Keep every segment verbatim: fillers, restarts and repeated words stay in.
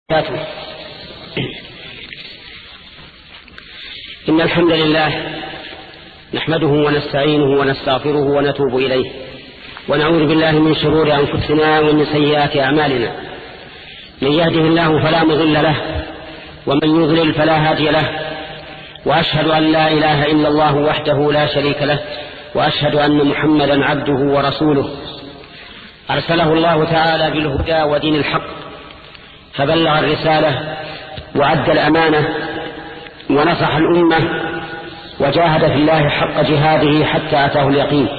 إن الحمد لله نحمده ونستعينه ونستغفره ونتوب إليه ونعوذ بالله من شرور أنفسنا ومن سيئات أعمالنا. من يهده الله فلا مضل له ومن يضلل فلا هادي له، وأشهد أن لا إله إلا الله وحده لا شريك له، وأشهد أن محمدا عبده ورسوله أرسله الله تعالى بالهدى ودين الحق، فبلغ الرسالة وأدى الأمانة ونصح الأمة وجاهد في الله حق جهاده حتى أتاه اليقين،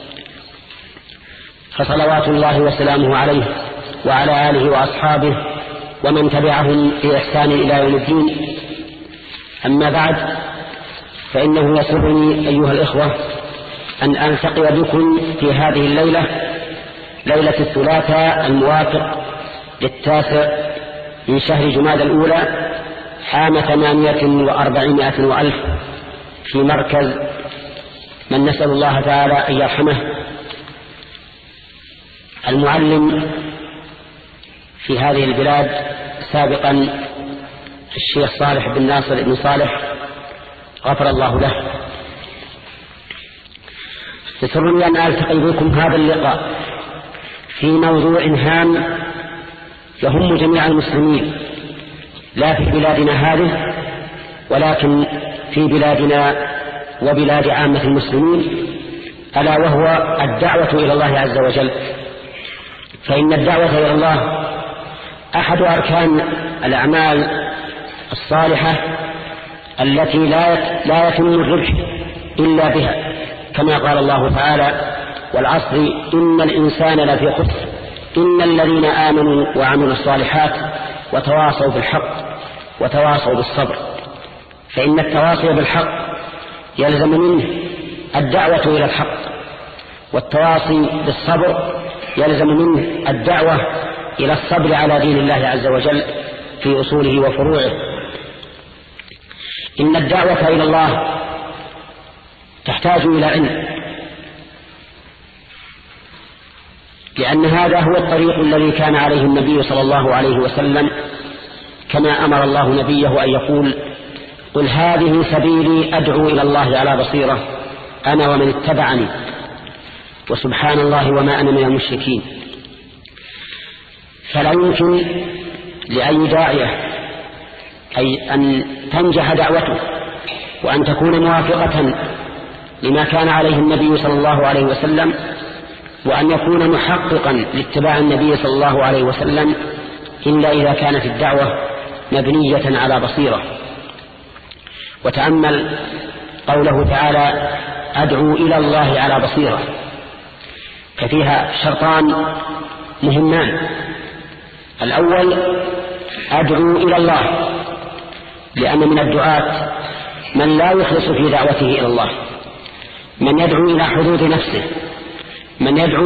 فصلوات الله وسلامه عليه وعلى آله وأصحابه ومن تبعهم بإحسان إلى يوم الدين. أما بعد، فإنه يسرني أيها الإخوة أن ألتقي بكم في هذه الليلة، ليلة الثلاثاء الموافق للتاسع من شهر جمادى الأولى عام ثمانية وأربعمائة وألف، في مركز من نسأل الله تعالى أن يرحمه المعلم في هذه البلاد سابقا الشيخ صالح بن ناصر بن صالح غفر الله له. يسرني أن ألتقي بكم هذا اللقاء في موضوع هام يهم جميع المسلمين، لا في بلادنا هذه ولكن في بلادنا وبلاد عامة المسلمين، ألا وهو الدعوة إلى الله عز وجل. فإن الدعوة إلى الله أحد أركان الأعمال الصالحة التي لا يتم الربح إلا بها، كما قال الله تعالى: والعصر إن الإنسان لفي خسر إن الذين آمنوا وعملوا الصالحات وتواصوا بالحق وتواصوا بالصبر. فإن التواصي بالحق يلزم منه الدعوة إلى الحق، والتواصي بالصبر يلزم منه الدعوة إلى الصبر على دين الله عز وجل في أصوله وفروعه. إن الدعوة إلى الله تحتاج إلى علم، لأن هذا هو الطريق الذي كان عليه النبي صلى الله عليه وسلم، كما أمر الله نبيه أن يقول: قل هذه سبيلي أدعو إلى الله على بصيرة أنا ومن اتبعني وسبحان الله وما أنا من المشركين. فلا يمكن لأي داعية أي أن تنجح دعوته وأن تكون موافقة لما كان عليه النبي صلى الله عليه وسلم، وأن يكون محققا لاتباع النبي صلى الله عليه وسلم، إلا إذا كانت الدعوة مبنية على بصيرة. وتأمل قوله تعالى: أدعو إلى الله على بصيرة، ففيها شرطان مهمان: الأول أدعو إلى الله، لأن من الدعاة من لا يخلص في دعوته إلى الله، من يدعو إلى حدود نفسه، من يدعو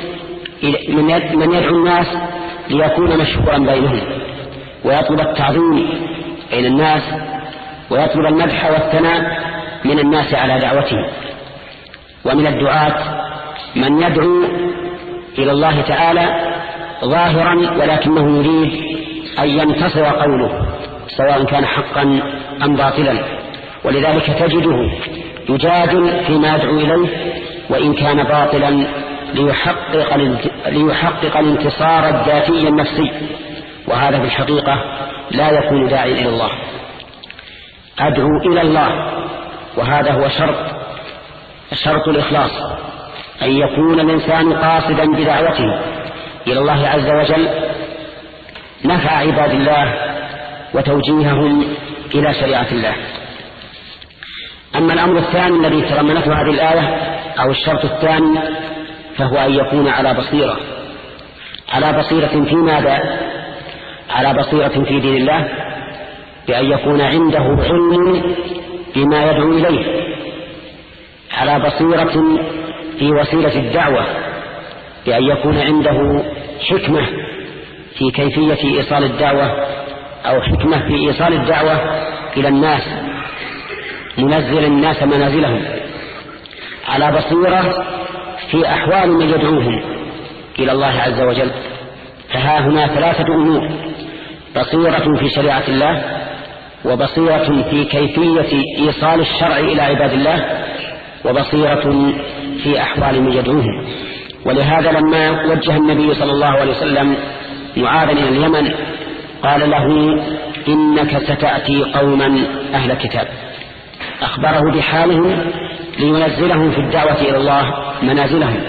من يدعو الناس ليكون مشهورا بينهم ويطلب التعظيم بين الناس ويطلب المدح والثناء من الناس على دعوته. ومن الدعاة من يدعو إلى الله تعالى ظاهرا ولكنه يريد أن ينتصر قوله سواء كان حقا أم باطلا، ولذلك تجده يجادل فيما يدعو إليه وإن كان باطلا ليحقق, ليحقق الانتصار الذاتي النفسي، وهذا في الحقيقة لا يكون داعي إلى الله. أدعو إلى الله، وهذا هو شرط شرط الإخلاص، أن يكون الإنسان قاصدا بدعوته إلى الله عز وجل نفع عباد الله وتوجيههم إلى شريعة الله. أما الأمر الثاني الذي تضمنته هذه الآية أو الشرط الثاني، فهو أن يكون على بصيرة. على بصيرة في ماذا؟ على بصيرة في دين الله، بأن يكون عنده علم بما يدعو إليه، على بصيرة في وسيلة الدعوة، بأن يكون عنده حكمة في كيفية إيصال الدعوة أو حكمة في إيصال الدعوة إلى الناس، منزل الناس منازلهم، على بصيرة في أحوال من يدعوهم إلى الله عز وجل. فها هنا ثلاثة أمور: بصيرة في شريعة الله، وبصيرة في كيفية إيصال الشرع إلى عباد الله، وبصيرة في أحوال من يدعوهم. ولهذا لما وجه النبي صلى الله عليه وسلم معاذا إلى اليمن قال له إنك ستأتي قوما أهل كتاب، أخبره بحالهم لينزلهم في الدعوة إلى الله منازلهم.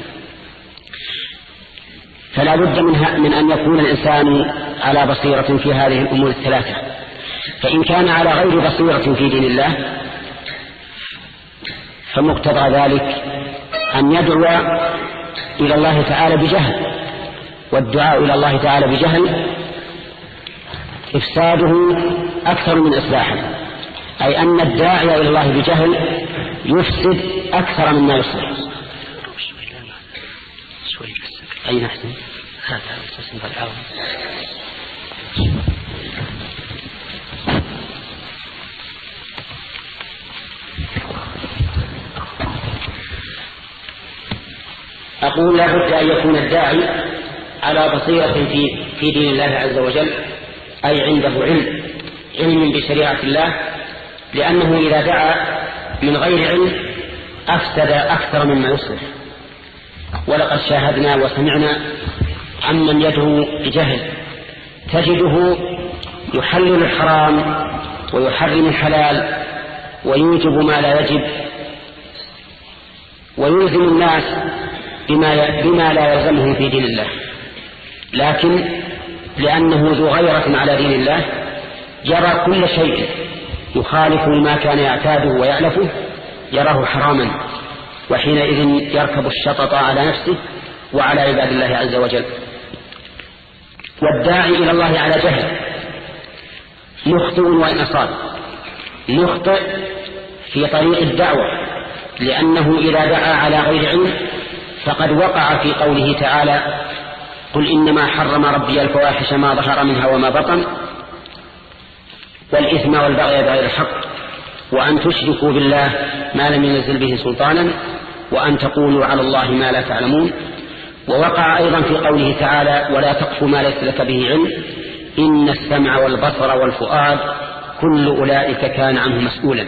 فلا بد من أن يكون الإنسان على بصيرة في هذه الأمور الثلاثة. فإن كان على غير بصيرة في دين الله فمقتضى ذلك أن يدعو إلى الله تعالى بجهل، والدعاء إلى الله تعالى بجهل إفساده أكثر من إصلاحه، أي أن الداعي إلى الله بجهل يفسد أكثر مما يصلح. أي نحسن هذا الاسم بالعون. أقول لا بد أن يكون الداعي على بصيرة في في دين الله عز وجل، أي عنده علم علم بشريعة الله، لأنه إذا دعا من غير علم أفسد أكثر مما يصلح. ولقد شاهدنا وسمعنا عمن يدعو بجهل تجده يحلل الحرام ويحرم الحلال ويوجب ما لا يجب ويلزم الناس بما, بما لا يلزمهم في دين الله، لكن لأنه ذو غيرة على دين الله يرى كل شيء يخالف ما كان يعتاده ويعلفه يراه حراما، وحينئذ يركب الشطط على نفسه وعلى عباد الله عز وجل. والداعي إلى الله على جهل مخطئ وإن أصاب، مخطئ في طريق الدعوة، لأنه إذا دعا على غير علم فقد وقع في قوله تعالى قل إنما حرم ربي الفواحش ما ظهر منها وما بطن والإثم والبغي بغير الحق وأن تشركوا بالله ما لم ينزل به سلطانا وأن تقولوا على الله ما لا تعلمون. ووقع أيضا في قوله تعالى ولا تقف ما ليس لك به علم إن السمع والبصر والفؤاد كل أولئك كان عنه مسؤولا.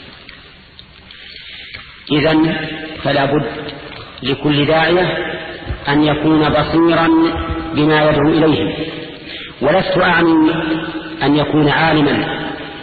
إذن فلا بد لكل داعية أن يكون بصيرا بما يدعو إليه، ولست أعني أن يكون عالما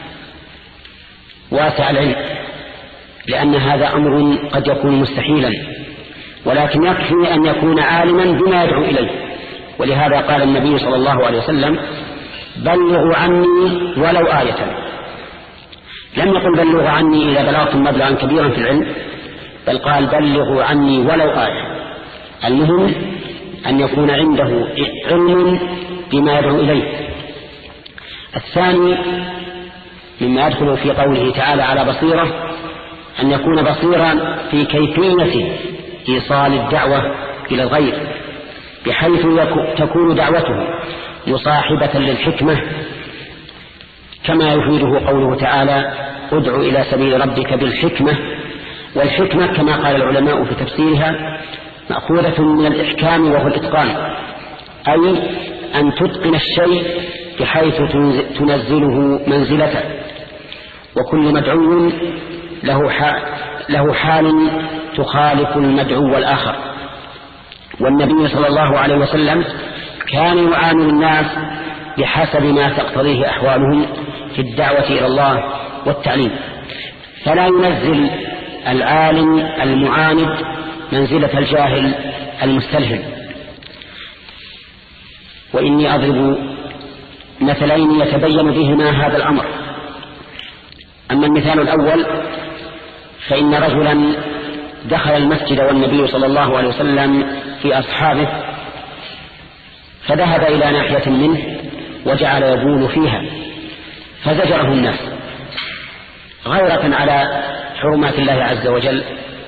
واسع العلم، لأن هذا أمر قد يكون مستحيلا، ولكن يكفي أن يكون عالما بما يدعو إليه. ولهذا قال النبي صلى الله عليه وسلم بلغوا عني ولو آية. لم يقل بلغوا عني إذا بلغتم مبلغا كبيرا في العلم، بل قال بلغوا عني ولو آية. المهم أن يكون عنده علم بما يدعو إليه. الثاني مما يدخل في قوله تعالى على بصيرة أن يكون بصيرا في كيفية إيصال الدعوة إلى الغير، بحيث تكون دعوته مصاحبة للحكمة، كما يفيده قوله تعالى ادع إلى سبيل ربك بالحكمة. والحكمة كما قال العلماء في تفسيرها مأخوذة من الإحكام وهو الإتقان، أي أن تتقن الشيء بحيث تنزله منزلته. وكل مدعو له حال, له حال تخالف المدعو الآخر. والنبي صلى الله عليه وسلم كان يعامل الناس بحسب ما تقتضيه أحوالهم في الدعوة إلى الله والتعليم، فلا ينزل العالم المعاند منزلة الجاهل المستلهم. وإني أضرب مثلين يتبين بهما هذا الأمر. أما المثال الأول فإن رجلا دخل المسجد والنبي صلى الله عليه وسلم في أصحابه، فذهب إلى ناحية منه وجعل يبول فيها، فزجره الناس غيرة على حرمات الله عز وجل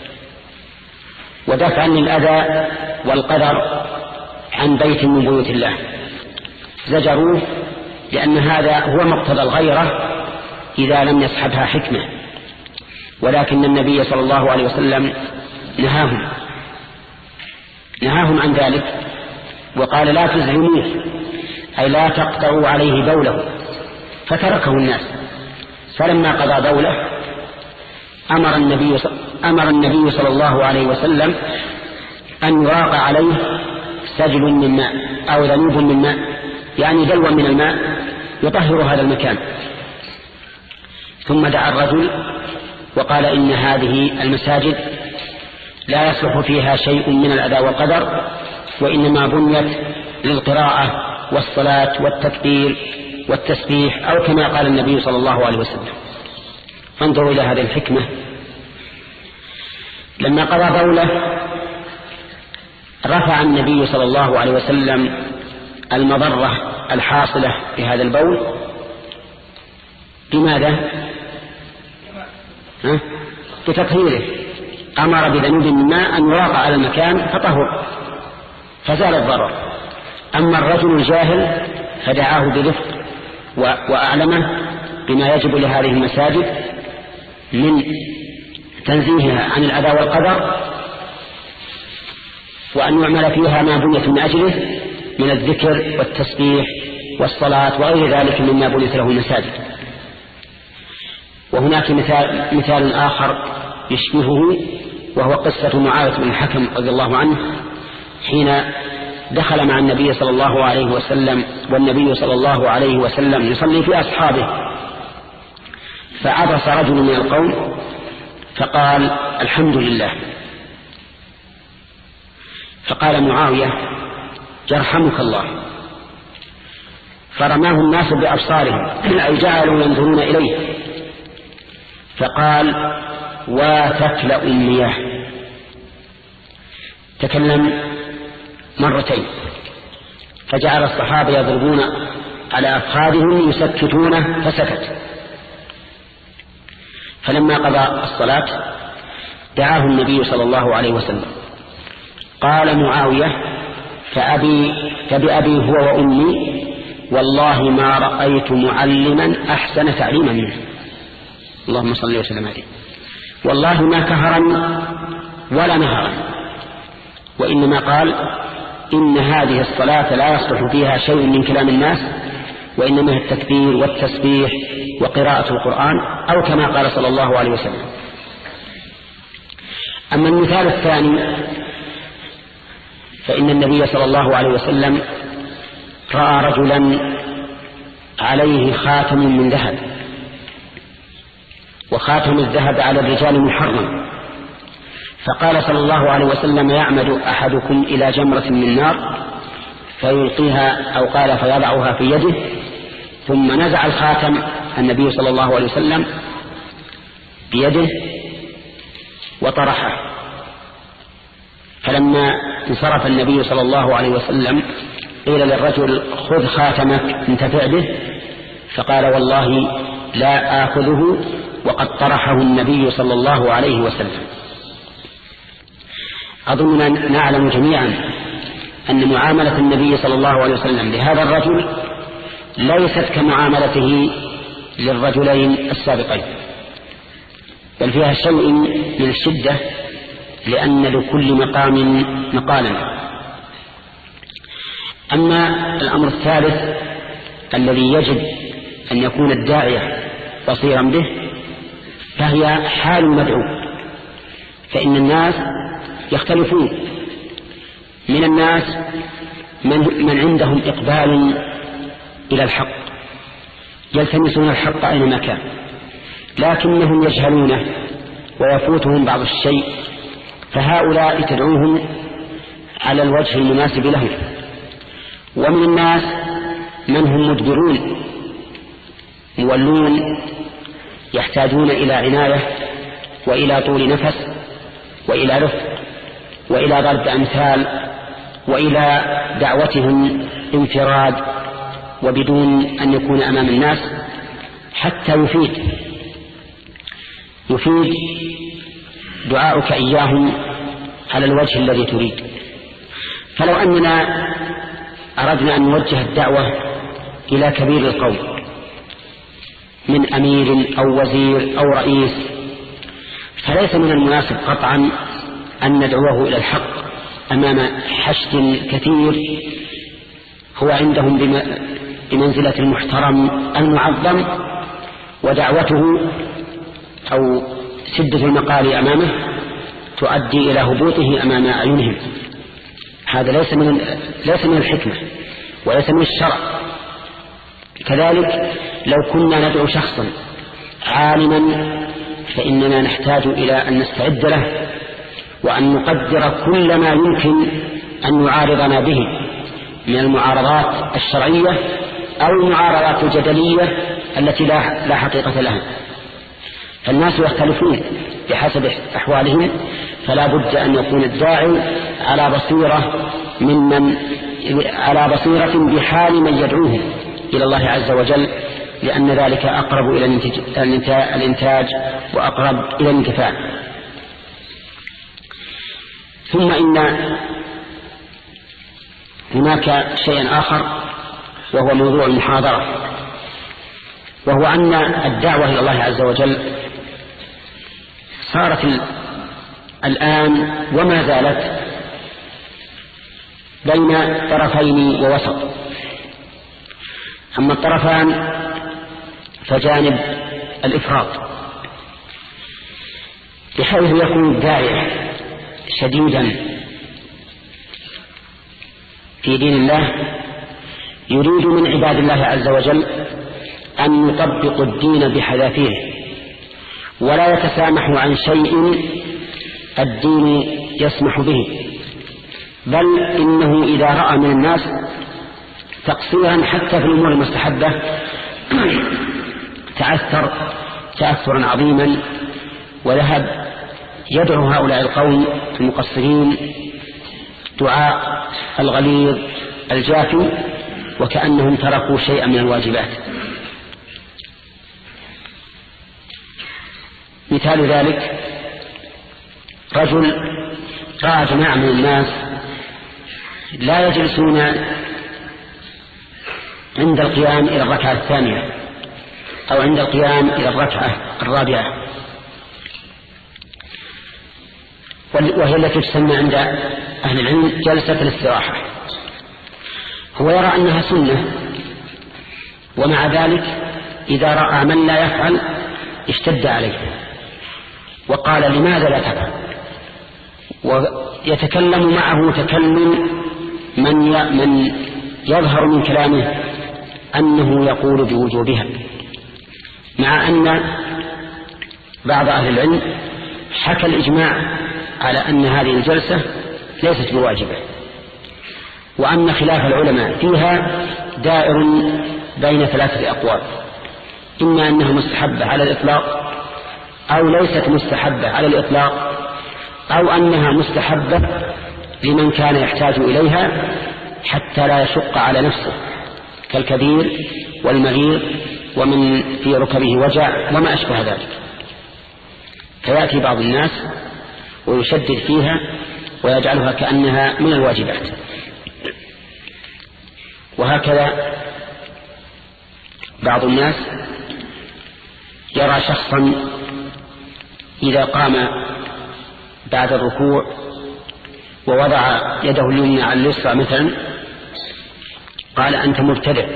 ودفعا للأذى والقدر عن بيت من بيوت الله. زجروه لأن هذا هو مقتضى الغيرة إذا لم يصحبها حكمة، ولكن النبي صلى الله عليه وسلم نهاهم نهاهم عن ذلك وقال لا تزعموه أي لا تقطعوا عليه بوله، فتركه الناس. فلما قضى بوله أمر النبي, أمر النبي صلى الله عليه وسلم أن يراق عليه سجل من ماء أو ذنوب من ماء، يعني دلو من الماء يطهر هذا المكان. ثم دعا الرجل وقال إن هذه المساجد لا يصلح فيها شيء من الأذى والقدر، وإنما بنيت للقراءة والصلاة والتكبير والتسبيح، أو كما قال النبي صلى الله عليه وسلم. فانظروا إلى هذه الحكمة. لما قضى بوله رفع النبي صلى الله عليه وسلم المضرة الحاصلة بهذا البول. بماذا؟ ها؟ بتطهيره. أمر بذنوب من ماء أن يراق على المكان فطهر فزال الضرر. أما الرجل الجاهل فدعاه برفق وأعلمه بما يجب لهذه المساجد من تنزيهها عن الأذى والقدر، وأن يعمل فيها ما بنيت من أجله من الذكر والتسبيح والصلاة وغير ذلك مما بنيت له المساجد. وهناك مثال, مثال آخر يشبهه، وهو قصة معاوية بن الحكم رضي الله عنه حين دخل مع النبي صلى الله عليه وسلم والنبي صلى الله عليه وسلم يصلي في أصحابه، فعطس رجل من القوم فقال الحمد لله، فقال معاوية يرحمك الله، فرماه الناس بأبصارهم أي جعلوا ينظرون إليه، فقال وتكلأ المياه. تكلم مرتين، فجعل الصحابة يضربون على أفخاذهم يسكتونه فسكت. فلما قضى الصلاة دعاه النبي صلى الله عليه وسلم. قال معاوية فأبي فبأبي هو وأمي والله ما رأيت معلما أحسن تعليما منه، اللهم صل وسلم عليه، والله ما كهرني ولا نهرني، وإنما قال إن هذه الصلاة لا يصلح فيها شيء من كلام الناس، وإنما التكبير والتسبيح وقراءة القرآن، أو كما قال صلى الله عليه وسلم. أما المثال الثاني فإن النبي صلى الله عليه وسلم رأى رجلا عليه خاتم من ذهب، وخاتم الذهب على الرجال محرم، فقال صلى الله عليه وسلم يعمد أحدكم إلى جمرة من نار فيلقيها، أو قال فيضعها في يده، ثم نزع الخاتم النبي صلى الله عليه وسلم بيده وطرحه. فلما انصرف النبي صلى الله عليه وسلم قيل للرجل خذ خاتمك انتفع به، فقال والله لا آخذه وقد طرحه النبي صلى الله عليه وسلم. أظننا نعلم جميعا أن معاملة النبي صلى الله عليه وسلم لهذا الرجل ليست كمعاملته للرجلين السابقين، بل فيها شيء من الشدة، لأن لكل مقام مقالا. أما الأمر الثالث الذي يجب أن يكون الداعية بصيرا به فهي حال المدعو، فإن الناس يختلفون، من الناس من, من عندهم إقبال إلى الحق يلتمسون الحق أينما كان، لكنهم يجهلونه ويفوتهم بعض الشيء، فهؤلاء تدعوهم على الوجه المناسب لهم. ومن الناس من هم مدبرون مولون يحتاجون إلى عناية وإلى طول نفس وإلى رفق وإلى ضرب أمثال وإلى دعوتهم انفراد وبدون أن يكون أمام الناس حتى يفيد يفيد دعاؤك إياهم على الوجه الذي تريد. فلو أننا أردنا أن نوجه الدعوة إلى كبير القوم من أمير أو وزير أو رئيس، فليس من المناسب قطعا أن ندعوه إلى الحق أمام حشد كثير هو عندهم بمنزلة المحترم المعظم، ودعوته أو سدة المقال أمامه تؤدي إلى هبوطه أمام أعينهم. هذا ليس من ليس من الحكمة وليس من الشرع. كذلك لو كنا ندعو شخصا عالما فإننا نحتاج إلى أن نستعد له وأن نقدر كل ما يمكن أن يعارضنا به من المعارضات الشرعية أو المعارضات الجدلية التي لا, لا حقيقة لها. فالناس يختلفون بحسب أحوالهم، فلا بد أن يكون الداعي على بصيرة ممن على بصيرة بحال من يدعوه إلى الله عز وجل، لأن ذلك أقرب إلى الإنتاج وأقرب إلى الانتفاع. ثم إن هناك شيء آخر وهو موضوع المحاضرة، وهو أن الدعوة إلى الله عز وجل صارت الآن وما زالت بين طرفين ووسط. أما الطرفان فجانب الإفراط، بحيث يكون الداعية شديدا في دين الله يريد من عباد الله عز وجل أن يطبقوا الدين بحذافيره، ولا يتسامح عن شيء الدين يسمح به، بل إنه إذا رأى من الناس تقصيرا حتى في الأمور المستحبة تأثر تأثرا عظيما، وذهب يدعو هؤلاء القوم المقصرين دعاء الغليظ الجافي وكأنهم تركوا شيئا من الواجبات. مثال ذلك رجل رأى جماعة من الناس لا يجلسون عند القيام إلى الركعة الثانية أو عند القيام إلى الركعة الرابعة، وهي التي تسمى عند أهل العلم جلسة الاستراحة. هو يرى أنها سنة، ومع ذلك إذا رأى من لا يفعل اشتد عليه وقال لماذا لا تفعل، ويتكلم معه تكلم من من يظهر من كلامه أنه يقول بوجوبها، مع أن بعض أهل العلم حكى الإجماع على أن هذه الجلسة ليست بواجبة، وأن خلاف العلماء فيها دائر بين ثلاثة أقوال، إما أنها مستحبة على الإطلاق أو ليست مستحبة على الإطلاق، أو أنها مستحبة لمن كان يحتاج إليها حتى لا يشق على نفسه كالكبير والمريض ومن في ركبه وجع وما أشبه ذلك. فيأتي بعض الناس ويشدد فيها ويجعلها كأنها من الواجبات. وهكذا بعض الناس يرى شخصا إذا قام بعد الركوع ووضع يده اليمنى على اليسرى مثلا قال أنت مبتدع،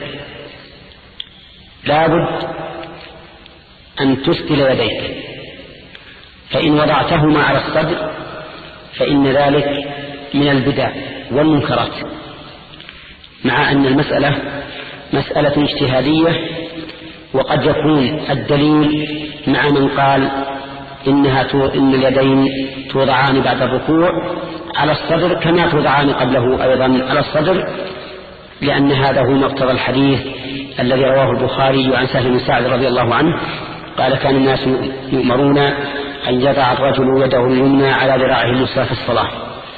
لابد أن تسدل يديك، فإن وضعتهما على الصدر فإن ذلك من البدع والمنكرات، مع أن المسألة مسألة اجتهادية، وقد يكون الدليل مع من قال إنها إن اليدين توضعان بعد الركوع على الصدر كما توضعان قبله أيضا على الصدر، لأن هذا هو مقتضى الحديث الذي رواه البخاري عن سهل بن سعد رضي الله عنه قال كان الناس يؤمرون أن يضع الرجل يده اليمنى على ذراعه اليسرى في الصلاة.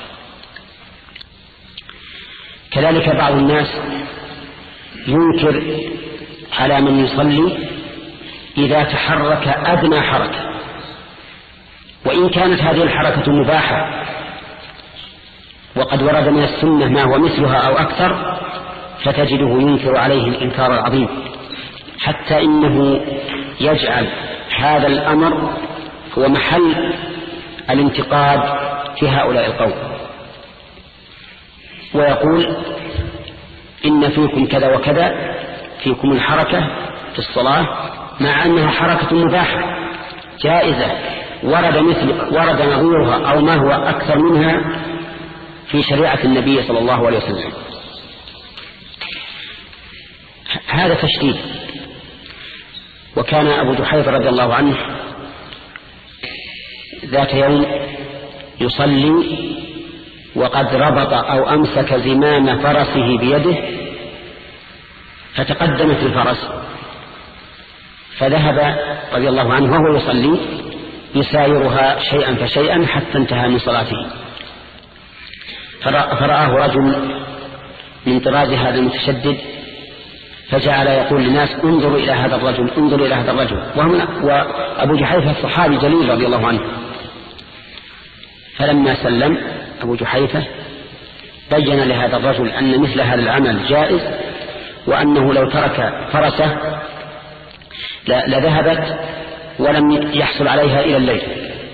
كذلك بعض الناس ينكر على من يصلي إذا تحرك أدنى حركة، وإن كانت هذه الحركة مباحة وقد ورد من السنة ما هو مثلها أو أكثر، فتجده ينكر عليه الإنكار العظيم، حتى إنه يجعل هذا الأمر هو محل الانتقاد في هؤلاء القوم، ويقول إن فيكم كذا وكذا، فيكم الحركة في الصلاة، مع أنها حركة مباحة جائزة ورد مثل ورد نظيرها أو ما هو أكثر منها في شريعة النبي صلى الله عليه وسلم. هذا تشديد. وكان أبو جحيفة رضي الله عنه ذات يوم يصلي وقد ربط أو أمسك زمام فرسه بيده، فتقدمت الفرس، فذهب رضي الله عنه وهو يصلي يسايرها شيئا فشيئا حتى انتهى من صلاته، فرآه رجل من طراز هذا المتشدد، فجعل يقول للناس انظروا إلى هذا الرجل، انظروا إلى هذا الرجل، وأبو جحيفة صحابي جليل رضي الله عنه. فلما سلم أبو جحيفة بين لهذا الرجل أن مثل هذا العمل جائز، وأنه لو ترك فرسه لذهبت ولم يحصل عليها إلى الليل.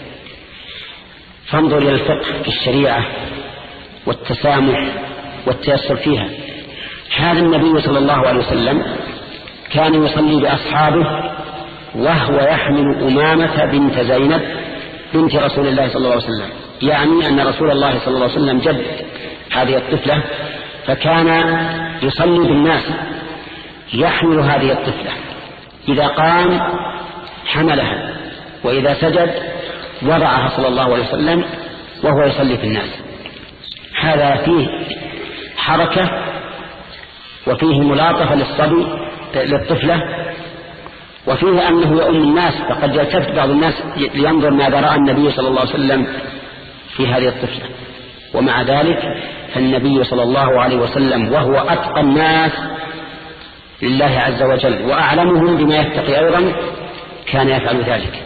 فانظر إلى الفقه في الشريعة والتسامح والتيسر فيها. هذا النبي صلى الله عليه وسلم كان يصلي بأصحابه وهو يحمل أمامة بنت زينب بنت رسول الله صلى الله عليه وسلم، يعني أن رسول الله صلى الله عليه وسلم جد هذه الطفلة، فكان يصلي بالناس يحمل هذه الطفلة، إذا قام حملها وإذا سجد وضعها صلى الله عليه وسلم وهو يصلي في الناس. هذا فيه حركة وفيه ملاطفة للصبي للطفلة، وفيه أنه يؤم الناس، فقد يلتفت بعض الناس لينظر ماذا رأى النبي صلى الله عليه وسلم في هذه الطفلة. ومع ذلك فالنبي صلى الله عليه وسلم وهو أتقى الناس لله عز وجل وأعلمهم بما يتقي أيضا كان يفعل ذلك.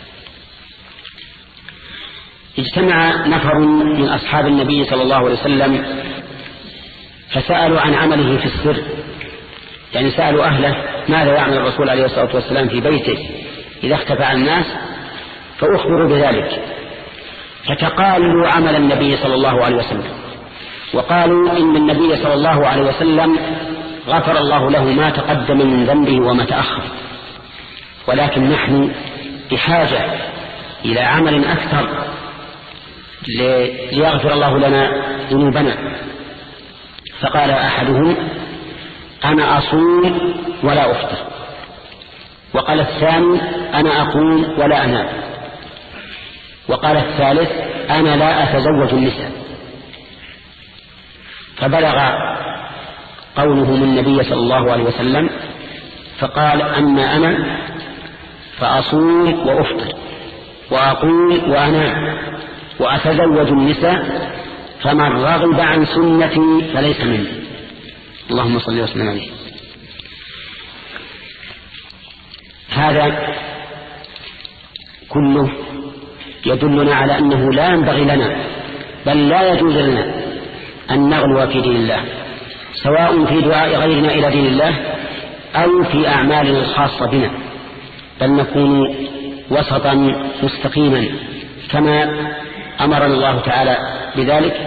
اجتمع نفر من أصحاب النبي صلى الله عليه وسلم فسألوا عن عمله في السر، يعني سألوا أهله ماذا يعمل الرسول عليه الصلاة والسلام في بيته إذا اختفى عن الناس، فأخبروا بذلك، فتقالوا عمل النبي صلى الله عليه وسلم، وقالوا إن النبي صلى الله عليه وسلم غفر الله له ما تقدم من ذنبه وما تأخر، ولكن نحن بحاجة إلى عمل أكثر ليغفر الله لنا ذنوبنا. فقال أحدهم أنا أصوم ولا أفطر، وقال الثاني أنا أقوم ولا أنام، وقال الثالث أنا لا أتزوج النساء. فبلغ قولهم النبي صلى الله عليه وسلم فقال أما أنا فأصوم وأفطر وأقوم وأنام وأتزوج النساء، فمن رغب عن سنتي فليس مني. اللهم صل وسلم عليه. هذا كله يدلنا على أنه لا ينبغي لنا بل لا يجوز لنا أن نغلو في دين الله، سواء في دعاء غيرنا إلى دين الله أو في أعمالنا الخاصة بنا، بل نكون وسطا مستقيما كما أمرنا الله تعالى بذلك،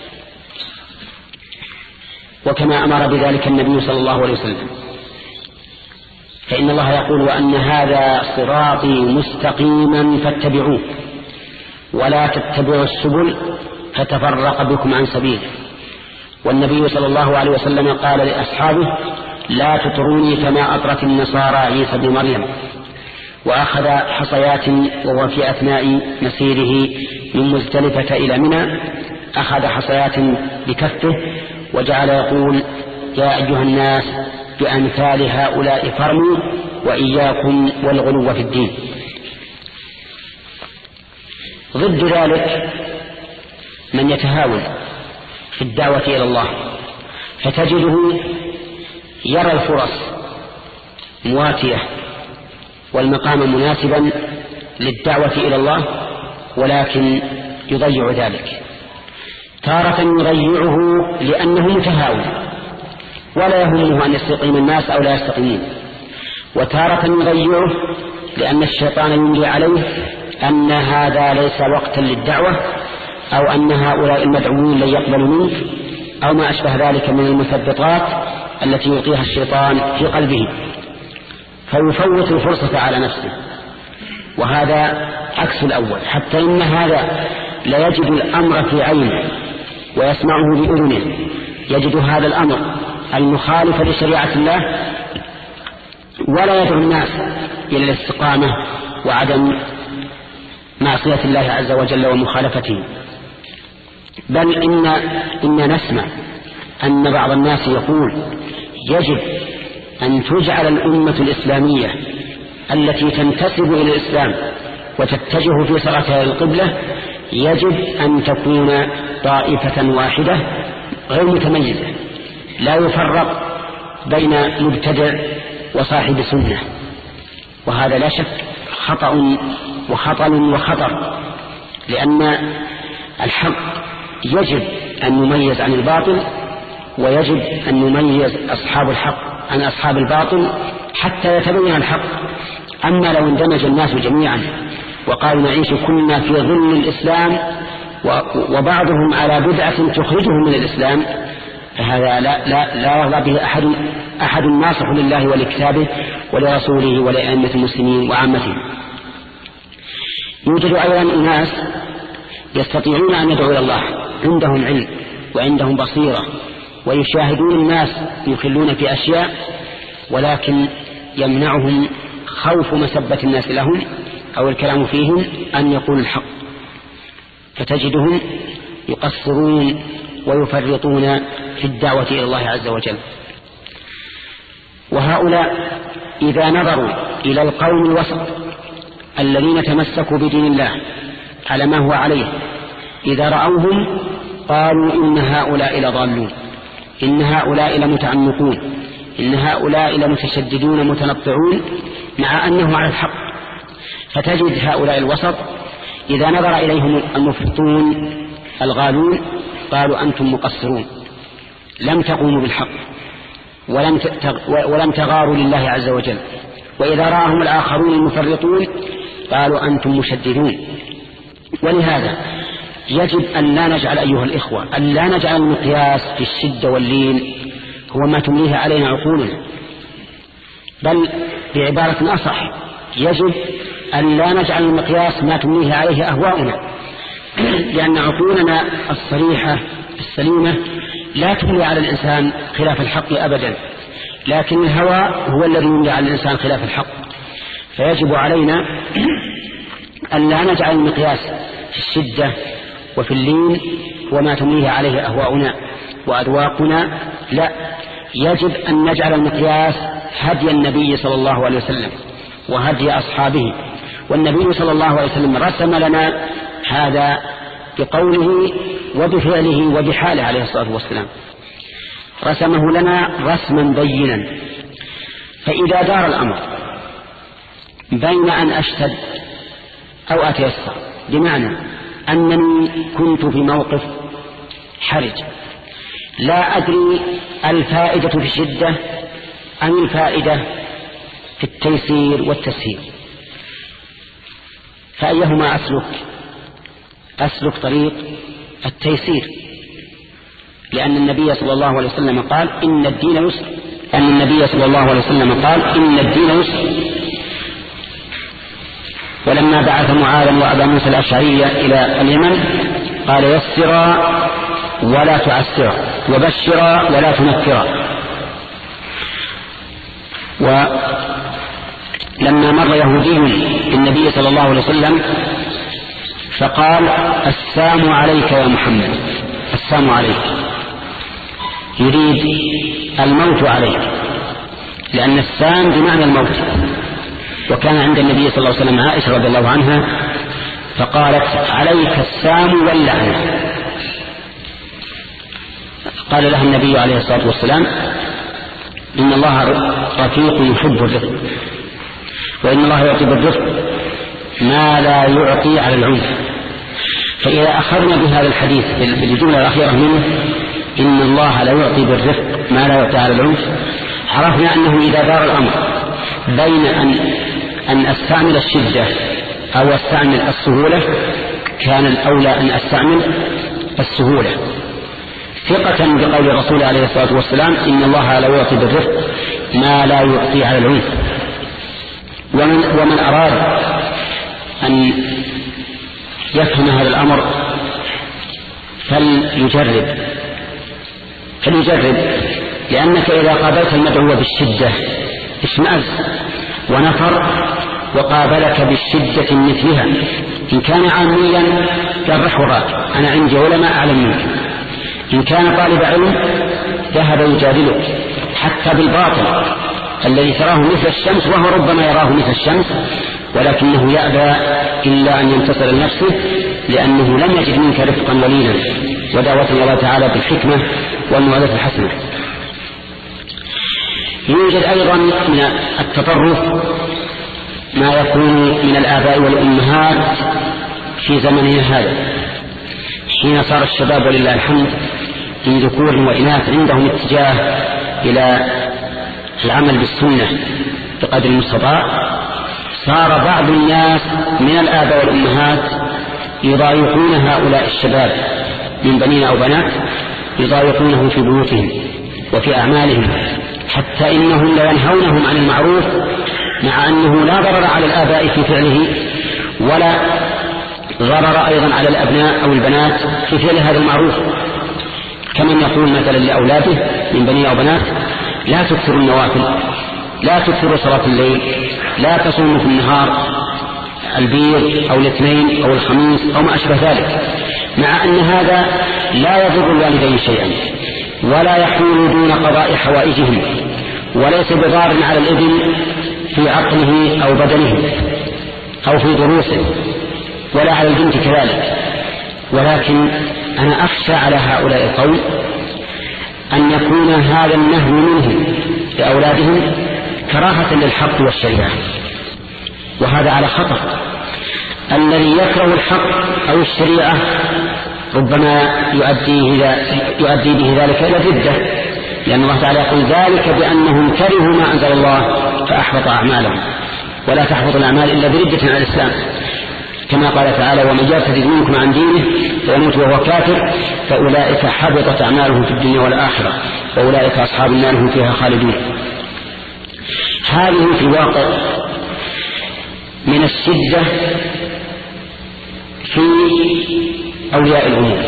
وكما أمر بذلك النبي صلى الله عليه وسلم. فإن الله يقول وأن هذا صراطي مستقيما فاتبعوه ولا تتبعوا السبل فتفرق بكم عن سبيله. والنبي صلى الله عليه وسلم قال لأصحابه لا تطروني كما أطرت النصارى عيسى بن مريم، وأخذ حصيات وهو في أثناء مسيره من مزدلفة إلى منى أخذ حصيات بكفه وجعل يقول يا أيها الناس بأمثال هؤلاء فرموا وإياكم والغلو في الدين. ضد ذلك من يتهاون في الدعوة إلى الله، فتجده يرى الفرص مواتية والمقام مناسبا للدعوة إلى الله، ولكن يضيع ذلك. تارة يضيعه لأنه متهاون ولا يهمه أن يستقيم الناس أو لا يستقيمون، وتارة يضيعه لأن الشيطان يملي عليه أن هذا ليس وقتا للدعوة، أو أن هؤلاء المدعوين لن يقبلوا منك، أو ما أشبه ذلك من المثبطات التي يلقيها الشيطان في قلبه فيفوت الفرصة على نفسه، وهذا عكس الأول. حتى إن هذا لا يجد الأمر في عينه ويسمعه بأذنه، يجد هذا الأمر المخالف لشريعة الله ولا يدعو الناس إلى الاستقامة وعدم معصية الله عز وجل ومخالفته. بل إن, إن نسمع أن بعض الناس يقول يجب أن تجعل الأمة الإسلامية التي تنتسب إلى الإسلام وتتجه في صلاتها القبلة يجب أن تكون طائفة واحدة غير متميزة، لا يفرق بين مبتدع وصاحب سنة، وهذا لا شك خطأ وخطل وخطر، لأن الحق يجب أن نميز عن الباطل، ويجب أن نميز أصحاب الحق عن أصحاب الباطل حتى يتبين الحق. أما لو اندمج الناس جميعا وقالوا نعيش كلنا في ظل الإسلام وبعضهم على بدعة تخرجهم من الإسلام، فهذا لا, لا, لا يرضى به أحد, أحد ناصح لله ولكتابه ولرسوله ولأئمة المسلمين وعامتهم. يوجد أيضا أناس يستطيعون أن يدعوا إلى الله، عندهم علم وعندهم بصيرة ويشاهدون الناس يخلون في أشياء، ولكن يمنعهم خوف مسبة الناس لهم أو الكلام فيهم أن يقول الحق، فتجدهم يقصرون ويفرطون في الدعوة إلى الله عز وجل. وهؤلاء إذا نظروا إلى القوم الوسط الذين تمسكوا بدين الله على ما هو عليه، إذا رأوهم قالوا إن هؤلاء لضالون، إن هؤلاء لمتعنقون، إن هؤلاء لمتشددون متنطعون، مع أنه على الحق. فتجد هؤلاء الوسط إذا نظر إليهم المفرطون الغالون قالوا أنتم مقصرون، لم تقوموا بالحق ولم, ولم تغاروا لله عز وجل. وإذا رأهم الآخرون المفرطون قالوا أنتم مشددون. ولهذا يجب أن لا نجعل أيها الإخوة أن لا نجعل المقياس في الشدة واللين هو ما تمليه علينا عقولنا، بل بعبارة أصح يجب أن لا نجعل المقياس ما تمليه عليه أهواؤنا، لأن عقولنا الصريحة السليمة لا تملي على الإنسان خلاف الحق أبدا، لكن الهوى هو الذي يملي على الإنسان خلاف الحق. فيجب علينا أن لا نجعل المقياس في الشدة وفي اللين وما تمليه عليه أهواؤنا وأذواقنا، لا، يجب أن نجعل المقياس هدي النبي صلى الله عليه وسلم وهدي أصحابه. والنبي صلى الله عليه وسلم رسم لنا هذا بقوله وبفعله وبحاله عليه الصلاة والسلام، رسمه لنا رسما بينا. فإذا دار الأمر بين أن أشتد أو أتيسر، بمعنى أنني كنت في موقف حرج لا أدري الفائدة في الشدة أم الفائدة في التيسير والتسهيل، فأيهما أسلك؟ أسلك طريق التيسير، لأن النبي صلى الله عليه وسلم قال إن الدين يسر، أن النبي صلى الله عليه وسلم قال إن الدين يسر. ولما بعث معاذا وأبا موسى الأشعري إلى اليمن قال يسرا ولا تعسرا وبشرا ولا تنفرا. ولما مر يهودي بالنبي صلى الله عليه وسلم فقال السلام عليك يا محمد، السلام عليك، يريد الموت عليك، لأن السام بمعنى الموت. وكان عند النبي صلى الله عليه وسلم عائشة رضي الله عنها فقالت عليك السام واللعنة، قال لها النبي عليه الصلاة والسلام إن الله رفيق يحب الرفق، وإن الله يعطي بالرفق ما لا يعطي على العنف. فإذا أخذنا بهذا الحديث بالجملة الأخيرة منه إن الله لا يعطي بالرفق ما لا يعطي على العنف، عرفنا أنه إذا دار الأمر بين أن, أن أستعمل الشدة أو أستعمل السهولة كان الأولى أن أستعمل السهولة. ثقة بقول الرسول عليه الصلاة والسلام إن الله لا يعطي بالرفق ما لا يعطي على العنف. ومن, ومن أراد أن يفهم هذا الأمر فليجرب فليجرب لأنك إذا قابلت المدعو بالشدة اشمأز ونفر وقابلك بالشدة مثلها. إن كان عاميا جرح وراك، أنا عندي علماء أعلم منك. إن كان طالب علم ذهب يجادلك حتى بالباطل الذي تراه مثل الشمس، وهو ربما يراه مثل الشمس، ولكنه يأبى إلا أن ينتصر لنفسه، لأنه لم يجد منك رفقا ولينا ودعوة الله تعالى بالحكمة والموعظة الحسنة. يوجد أيضا من التطرف ما يكون من الآباء والأمهات في زمننا هذا، حين صار الشباب ولله الحمد من ذكور وإناث عندهم اتجاه إلى العمل بالسنة بقدر المستطاع، صار بعض الناس من الآباء والأمهات يضايقون هؤلاء الشباب من بنين أو بنات، يضايقونهم في بيوتهم وفي أعمالهم، حتى إنهم لينهونهم عن المعروف، مع أنه لا ضرر على الآباء في فعله ولا ضرر أيضا على الأبناء أو البنات في فعل هذا المعروف. كمن يقول مثلا لأولاده من بنين أو بنات: لا تكثروا النوافل، لا تكثروا صلاة الليل، لا تصوموا في النهار البيض أو الاثنين أو الخميس أو ما أشبه ذلك، مع أن هذا لا يضر الوالدين شيئا ولا يحول دون قضاء حوائجهم، وليس بضار على الابن في عقله أو بدنه أو في دروسه، ولا على البنت كذلك. ولكن أنا أخشى على هؤلاء القوم أن يكون هذا النهي منهم لأولادهم كراهة للحق والشريعة، وهذا على خطر. الذي يكره الحق أو الشريعة ربما يؤدي, يؤدي به ذلك إلى الردة، لأن الله تعالى يقول: ذلك بأنهم كرهوا ما أنزل الله فأحبط أعمالهم. ولا تحبط الأعمال إلا بردة على الإسلام، كما قال تعالى: ومن يرتد منكم عن دينه فيموت وهو كافر فأولئك حبطت أعمالهم في الدنيا والآخرة وأولئك أصحاب النار هم فيها خالدون. هذه في الواقع من الشدة في أولياء الأمور.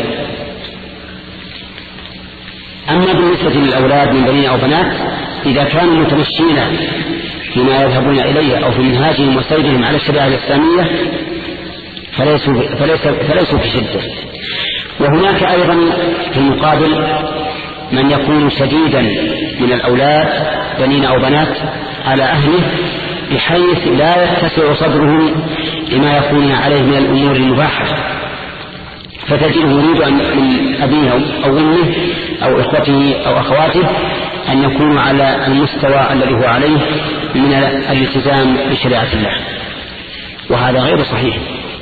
أما بالنسبة للأولاد من بنين أو بنات، إذا كانوا متمشين فيما يذهبون إليه أو في منهاجهم وسيرهم على الشريعة الإسلامية فليسوا, فليسوا, فليسوا في شدة. وهناك أيضا في المقابل من يكون شديدا من الأولاد بنين أو بنات على أهله، بحيث لا يتسع صدرهم لما يكون عليه من الأمور المباحة، فتجده يريد أن من أبيه أو أمه أو إخوته أو أخواته أن يكونوا على المستوى الذي هو عليه من الالتزام بشريعة الله، وهذا غير صحيح.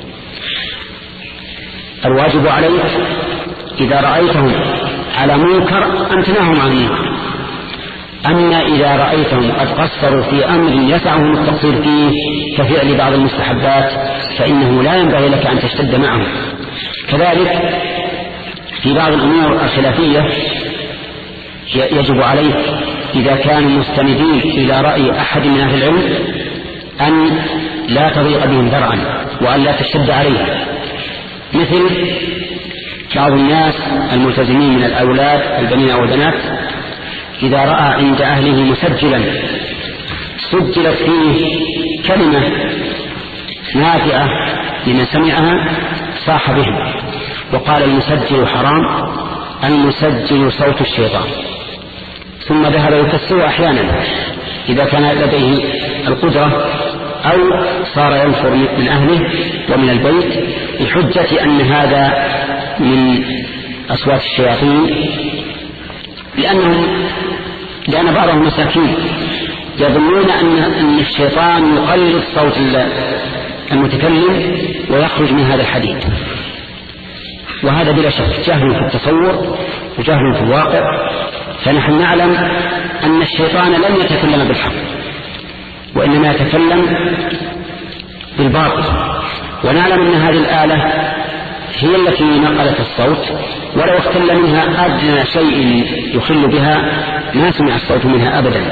الواجب عليك إذا رأيتهم على منكر أن تنههم عن المنكر. أما إذا رأيتهم قد قصروا في أمر يسعهم التقصير فيه كفعل بعض المستحبات فإنه لا ينبغي لك أن تشتد معهم. كذلك في بعض الأمور الخلافية يجب عليك إذا كانوا مستندين إلى رأي أحد من أهل العلم أن لا تضيق بهم ذرعا وأن لا تشتد عليهم، مثل بعض الناس الملتزمين من الأولاد البنين أو البنات إذا رأى عند أهله مسجلا سجلت فيه كلمة نافعة لمن سمعها صاح بهم وقال: المسجل حرام، المسجل صوت الشيطان، ثم ذهب يكسره أحيانا إذا كان لديه القدرة، أو صار ينفر من أهله ومن البيت بحجة أن هذا من أصوات الشياطين، لأنهم لأن بعضهم مساكين يظنون أن الشيطان يقلد صوت المتكلم ويخرج من هذا الحديث، وهذا بلا شك جهل في التصور وجهل في الواقع. فنحن نعلم أن الشيطان لم يتكلم بالحق وإنما يتكلم بالباطل، ونعلم أن هذه الآلة هي التي نقلت الصوت، ولو اختل منها أدنى شيء يخل بها ما سمع الصوت منها أبدا.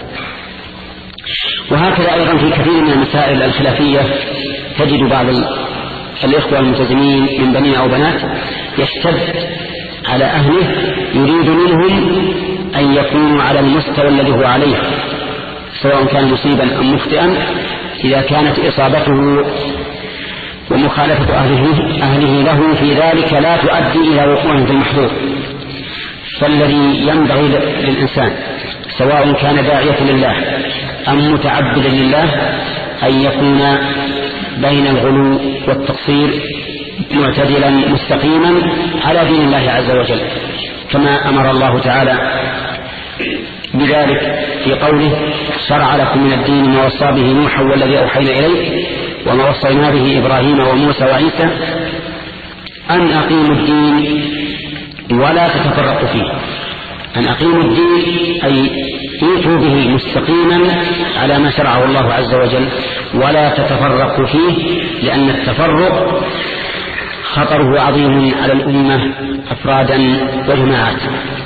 وهكذا أيضا في كثير من المسائل الخلافية تجد بعض الإخوة الملتزمين من بنين أو بنات يشتد على أهله، يريد منهم أن يكونوا على المستوى الذي هو عليه سواء كان مصيبا أم مخطئا، إذا كانت إصابته ومخالفة أهله, أهله له في ذلك لا تؤدي إلى وقوعه في المحظور. فالذي ينبغي للإنسان سواء كان داعية لله أم متعبدا لله أن يكون بين الغلو والتقصير معتدلا مستقيما على دين الله عز وجل، كما أمر الله تعالى بذلك في قوله: شرع لكم من الدين ما وصى به نوحا والذي أوحينا إليه وما وصينا به إبراهيم وموسى وعيسى أن أقيموا الدين ولا تتفرقوا فيه. أن أقيموا الدين أي ائتوا به مستقيما على ما شرعه الله عز وجل ولا تتفرقوا فيه، لأن التفرق خطره عظيم على الأمة أفرادا وجماعات.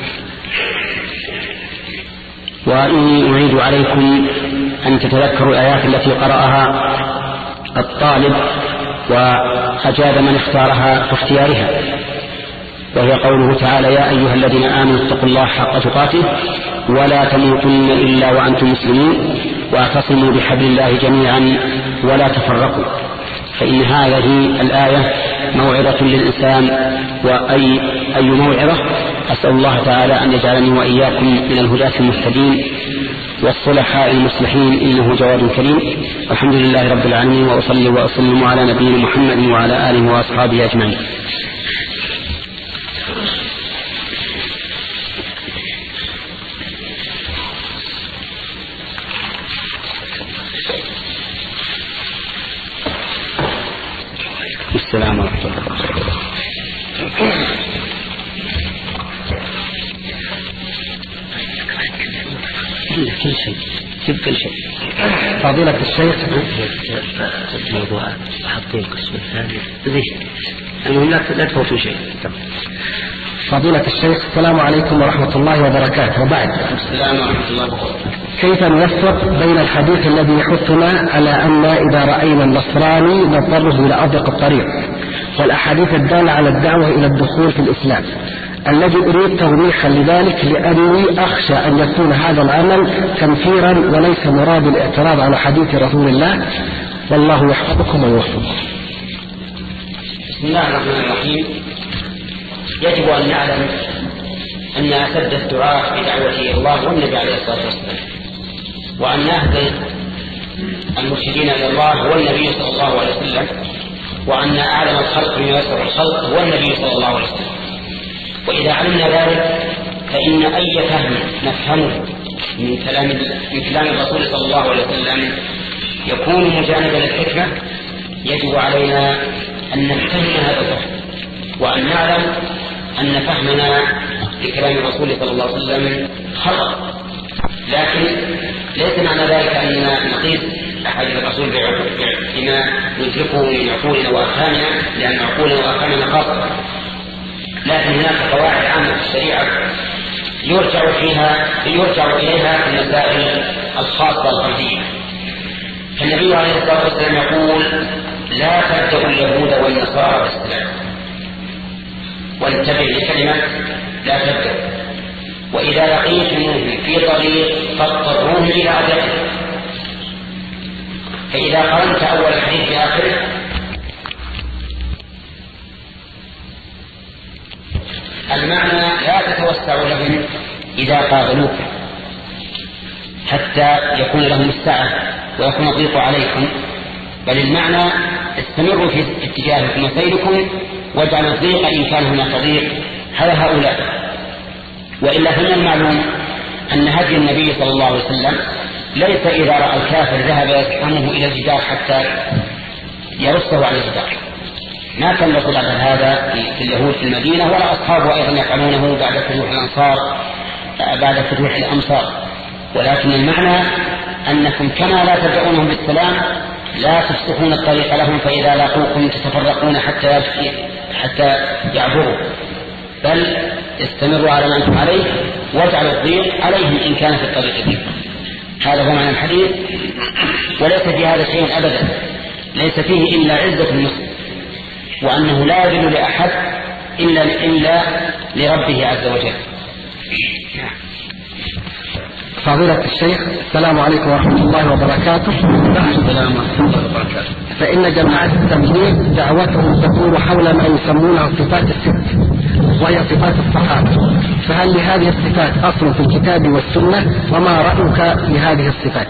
وإني أعيد عليكم أن تتذكروا الآيات التي قرأها الطالب وأجاب من اختارها في اختيارها، وهي قوله تعالى: يا أيها الذين آمنوا اتقوا الله حق تقاته ولا تموتن إلا وأنتم مسلمون واعتصموا بحبل الله جميعا ولا تفرقوا. فإن هذه الآية موعظة للإنسان، وأي أي موعظة. أسأل الله تعالى أن يجعلني وإياكم من الهداة المهتدين والصلحاء المصلحين، إنه جواد كريم. الحمد لله رب العالمين، وأصلي وأسلم على نبينا محمد وعلى آله وأصحابه أجمعين. السلام ورحمة الله وبركاته. كل شيء جيب كل شيء. فضيلة الشيخ موضوع حاطين القسم الثاني ليش المهم لا تفوتوا شيء. فضيلة الشيخ السلام عليكم ورحمة الله وبركاته. وبعد السلام ورحمة الله وبركاته. كيف نوفق بين الحديث الذي يحثنا على أن إذا رأينا النصراني نضطره إلى أضيق الطريق، والأحاديث الدالة على الدعوة إلى الدخول في الإسلام، الذي أريد توضيحا لذلك لأني أخشى أن يكون هذا العمل تنفيرا وليس مراد الاعتراض على حديث رسول الله، والله يحفظكم ويوفقكم. بسم الله الرحمن الرحيم. يجب أن نعلم أن أسد الدعاء بدعوة إلى الله والنبي عليه الصلاة والسلام، وأن أهدى المرشدين إلى الله هو النبي صلى الله عليه وسلم، وأن أعلم الخلق بما يسر الخلق هو النبي صلى الله عليه وسلم. وإذا علمنا ذلك فإن أي فهم نفهمه من كلام من كلام الرسول صلى الله عليه وسلم يكون مجانبا للحكمة. يجب علينا أن نفهم هذا الفهم، وأن نعلم أن فهمنا لكلام الرسول صلى الله عليه وسلم خطأ، لكن ليس معنى ذلك أننا نقيس أحاديث الرسول بما ندركه من عقولنا وأفهامنا، لأن عقولنا وأفهامنا خاصة، لكن هناك قواعد عامة في الشريعة يرجع فيها يرجع إليها في المسائل الخاصة الفردية. فالنبي عليه الصلاة والسلام يقول: لا تبدأوا اليهود والنصارى بالسلام. وانتبه لكلمة لا تبدأ. وإذا لقيتموهم في طريق فاضطروهم إلى أدائه. فإذا قرنت أول الحديث بآخره المعنى لا تتوسع لهم إذا قابلوك حتى يكون لهم السعة ويكون الضيق عليكم، بل المعنى استمروا في اتجاهكم وسيركم، واجعلوا الضيق إن كان هناك ضيق على هؤلاء. وإلا فمن المعلوم أن هدي النبي صلى الله عليه وسلم ليس إذا رأى الكافر ذهب يزحمه إلى الجدار حتى يرصه على الجدار. ما كان الرسول على هذا في اليهود في المدينة، ولا أصحابه أيضا يفعلونه بعد فتوح الأنصار بعد فتوح الأمصار. ولكن المعنى أنكم كما لا تبدأونهم بالسلام لا تفسحون الطريق لهم، فإذا لاقوكم تتفرقون حتى حتى يعبروا، بل استمروا على ما أنتم عليه واجعلوا الضيق عليهم إن كان في الطريق ضيق. هذا هو معنى الحديث، وليس في هذا شيء أبدا، ليس فيه إلا عزة المسلم، وأنه لا يذل لأحد إلا, إلا لربه عز وجل. فضيلة الشيخ، السلام عليكم ورحمة الله وبركاته. السلام ورحمة الله وبركاته. فإن جماعة التبليغ دعوتهم تدور حول ما يسمونه الصفات الست، وهي صفات الصحابة، فهل لهذه الصفات أصل في الكتاب والسنة؟ وما رأيك بهذه الصفات؟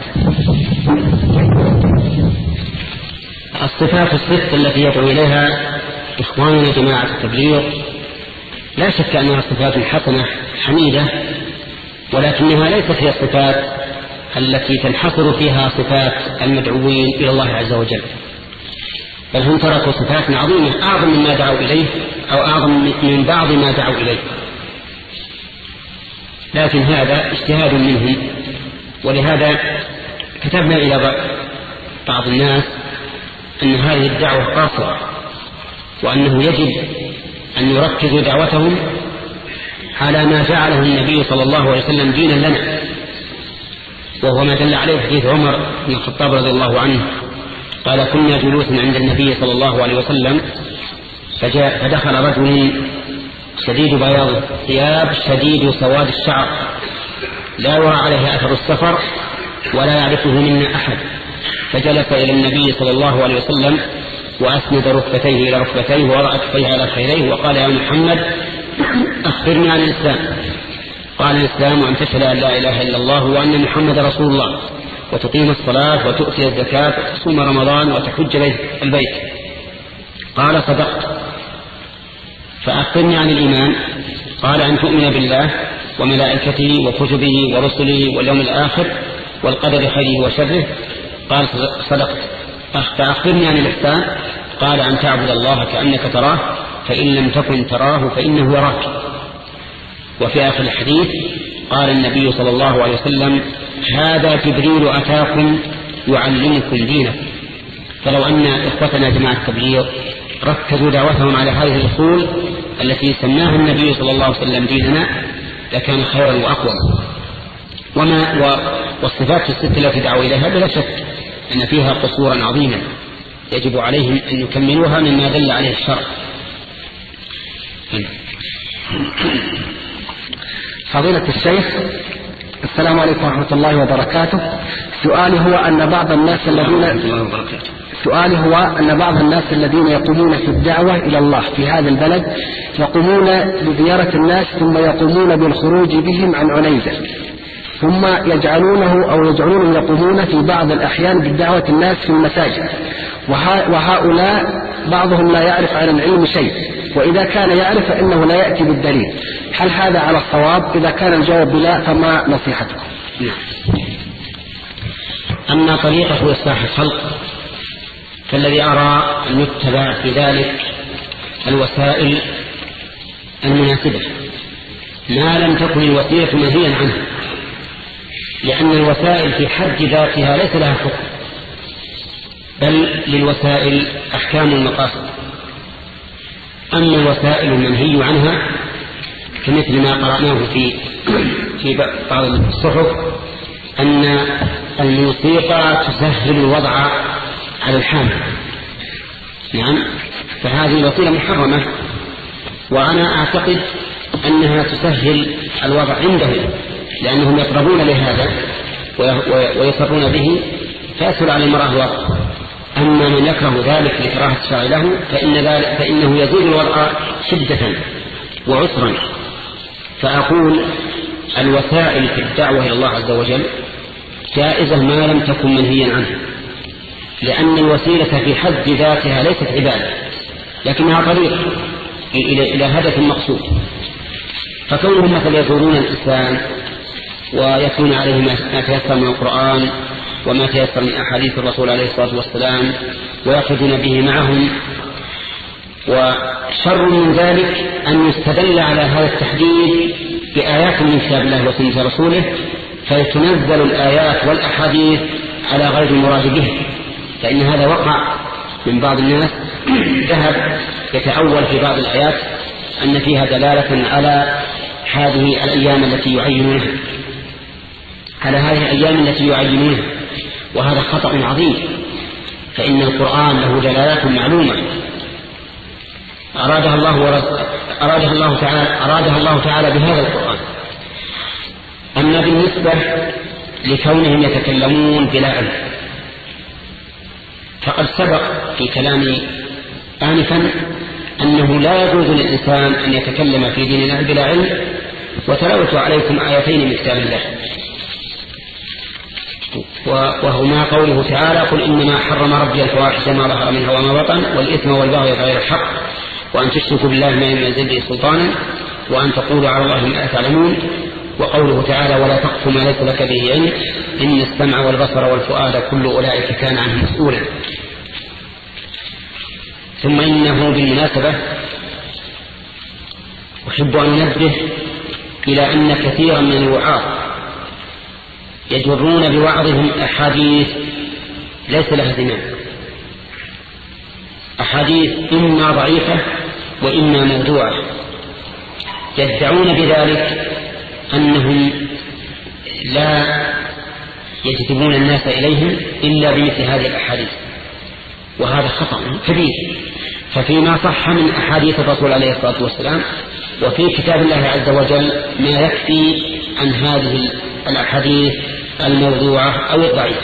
الصفات الست التي يدعو إليها إخواننا جماعة التبليغ لا شك أنها صفات حسنة حميدة، ولكنها ليست هي الصفات التي تنحصر فيها صفات المدعوين إلى الله عز وجل، بل هم تركوا صفات عظيمة أعظم مما دعوا إليه أو أعظم من بعض ما دعوا إليه، لكن هذا اجتهاد منهم. ولهذا كتبنا إلى بعض الناس أن هذه الدعوة قاصرة، وأنه يجب أن يركزوا دعوتهم على ما جعله النبي صلى الله عليه وسلم دينا لنا، وهو ما دل عليه حديث عمر بن الخطاب رضي الله عنه قال: كنا جلوسا عند النبي صلى الله عليه وسلم فجاء فدخل رجل شديد بياض الثياب شديد سواد الشعر لا يرى عليه أثر السفر ولا يعرفه منا أحد، فجلس إلى النبي صلى الله عليه وسلم وأسند ركبتيه إلى ركبتيه ووضع كفيه على خيريه وقال: يا محمد أخبرني عن الإسلام. قال: الإسلام أن تشهد أن لا إله إلا الله وأن محمد رسول الله، وتقيم الصلاة وتؤتي الزكاة وتصوم رمضان وتحج البيت. قال: صدقت. فأخبرني عن الإيمان. قال: أن تؤمن بالله وملائكته وكتبه ورسله واليوم الآخر والقدر خيره وشره. قال: صدقت. فأخبرني عن الإحسان. قال: أن تعبد الله كأنك تراه فإن لم تكن تراه فإنه يراك. وفي آخر الحديث قال النبي صلى الله عليه وسلم: هذا جبريل أتاكم يعلمكم دينكم. فلو أن إخوتنا جماعة التبليغ ركزوا دعوتهم على هذه الأصول التي سماها النبي صلى الله عليه وسلم ديننا لكان خيرا وأقوى. وما والصفات الست التي دعوا إليها بلا شك أن فيها قصورا عظيما يجب عليهم أن يكملوها مما دل عليه الشرع. فضيلة الشيخ، السلام عليكم ورحمة الله وبركاته. سؤالي هو أن بعض الناس الذين سؤالي هو أن بعض الناس الذين يقومون في الدعوة إلى الله في هذا البلد يقومون بزيارة الناس ثم يقومون بالخروج بهم عن عنيزة، ثم يجعلونه أو يجعلونهم يقومون في بعض الأحيان بالدعوة الناس في المساجد، وهؤلاء بعضهم لا يعرف عن العلم شيء، وإذا كان يعرف فإنه لا يأتي بالدليل. هل هذا على الصواب؟ إذا كان الجواب لا فما نصيحتكم؟ أما طريقة إصلاح الخلق فالذي أرى أن يتبع في ذلك الوسائل المناسبة ما لم تكن الوسيلة منهيا عنها، لأن الوسائل في حد ذاتها ليس لها حكم، بل للوسائل أحكام المقاصد. أما الوسائل المنهي عنها كمثل ما قرأناه في في بعض الصحف أن الموسيقى تسهل الوضع على الحامل، نعم، فهذه وسيلة محرمة، وأنا أعتقد أنها تسهل الوضع عنده لأنهم يقربون لهذا ويصرون به فيسهل على المرأة الوضع. أما من يكره ذلك لكراهة الشرع له فإن ذلك فإنه يزيد الوضع شدة وعسرا. فأقول الوسائل في الدعوة إلى الله عز وجل جائزة ما لم تكن منهيا عنها، لأن الوسيلة في حد ذاتها ليست عبادة لكنها طريق إلى, إلى هدف مقصود. فكونهم مثلا يزورون الإنسان ويتلون عليه ما تيسر من القرآن وما تيسر من أحاديث الرسول عليه الصلاة والسلام ويأخذون به معهم، وشر من ذلك أن يستدل على هذا التحديد بآيات من كتاب الله وسنة رسوله فيتنزل الآيات والأحاديث على غير المراد به، فإن هذا وقع من بعض الناس ذهب يتأول في بعض الآيات أن فيها دلالة على هذه الأيام التي يعينونها على هذه الأيام التي يعينونها وهذا خطأ عظيم، فإن القرآن له دلالات معلومة أرادها الله ورز... أرادها الله تعالى أرادها الله تعالى بهذا القرآن. أما بالنسبة لكونهم يتكلمون بلا علم فقد سبق في كلامي آنفا أنه لا يجوز للإنسان أن يتكلم في دين الله بلا علم، وتلوت عليكم آيتين من كتاب الله وهما قوله تعالى: قل إنما حرم ربي الفواحش ما ظهر منها وما بطن والإثم والبغي بغير الحق وأن تشركوا بالله ما لم ينزل به سلطانا وأن تقولوا على الله ما لا تعلمون. وقوله تعالى: ولا تقف ما ليس لك به علم إن السمع والبصر والفؤاد كل أولئك كان عنه مسؤولا. ثم إنه بالمناسبة أحب أن ننبه إلى أن كثيرا من الوعاظ يجرون بوعظهم أحاديث ليس لها زمان، أحاديث إما ضعيفة وإما موضوعة، يدعون بذلك أنهم لا يجذبون الناس إليهم إلا بمثل هذه الأحاديث، وهذا خطأ كبير. ففيما صح من أحاديث الرسول عليه الصلاة والسلام وفي كتاب الله عز وجل ما يكفي عن هذه الأحاديث الموضوعة أو الضعيفة.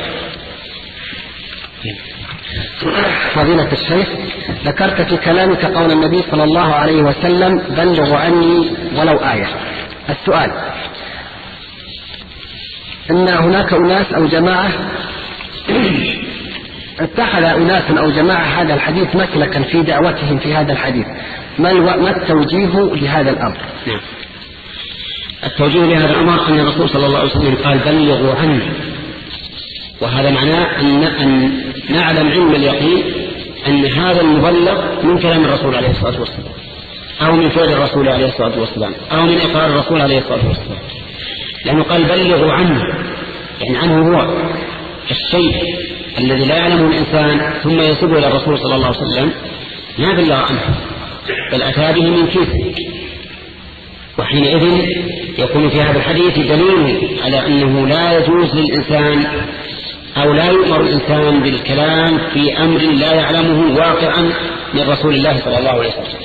فضيلة الشيخ، ذكرت في كلامك قول النبي صلى الله عليه وسلم: بلغوا عني ولو آية. السؤال: إن هناك أناس أو جماعة اتخذ أناس أو جماعة هذا الحديث مسلكا في دعوتهم في هذا الحديث، ما التوجيه لهذا الأمر؟ نعم. التوجيه لهذا الأمر أن الرسول صلى الله عليه وسلم قال: بلغوا عني، وهذا معناه أن, أن نعلم علم اليقين أن هذا المبلغ من كلام الرسول عليه الصلاة والسلام أو من فعل الرسول عليه الصلاة والسلام أو من إقرار الرسول عليه الصلاة والسلام، لأنه قال: بلغوا عني، يعني عنه هو الشيء الذي لا يعلمه الإنسان ثم يسب إلى الرسول صلى الله عليه وسلم ما بلغ عنه بل أتى به من كيسه. وحينئذ يكون في هذا الحديث دليل على أنه لا يجوز للإنسان أو لا يؤمر الإنسان بالكلام في أمر لا يعلمه واقعا من رسول الله صلى الله عليه وسلم.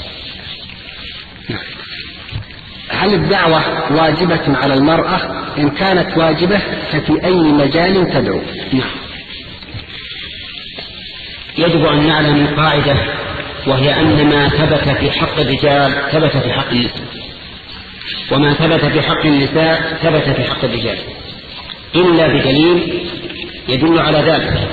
هل الدعوة واجبة على المرأة؟ إن كانت واجبة ففي أي مجال تدعو؟ نعم. يجب أن نعلم قاعدة، وهي أن ما ثبت في حق الرجال ثبت في حق النساء، وما ثبت في حق النساء ثبت في حق الرجال إلا بدليل يدل على ذلك.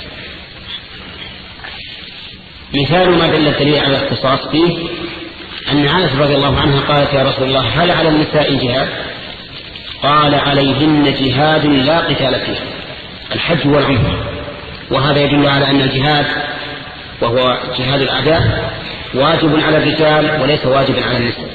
مثال ما دل الدليل على الاختصاص فيه أن عائشة رضي الله عنها قالت: يا رسول الله هل على النساء جهاد؟ قال: عليهن جهاد لا قتال فيه، الحج والعمرة. وهذا يدل على أن الجهاد وهو جهاد الأعداء واجب على الرجال وليس واجبا على النساء.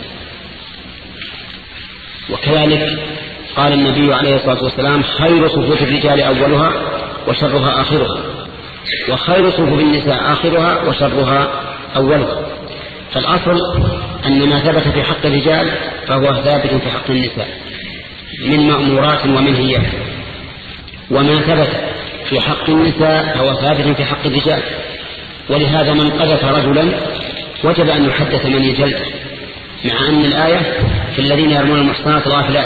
وكذلك قال النبي عليه الصلاة والسلام: خير صفوف الرجال أولها وشرها آخرها، وخير صفوف النساء آخرها وشرها أولها. فالأصل أن ما ثبت في حق الرجال فهو ثابت في حق النساء من مأمورات ومنهيات، وما ثبت في حق النساء فهو ثابت في حق الرجال. ولهذا من قذف رجلا وجب أن يحدث من يجلده، مع أن الآية في الذين يرمون المحصنات الغافلات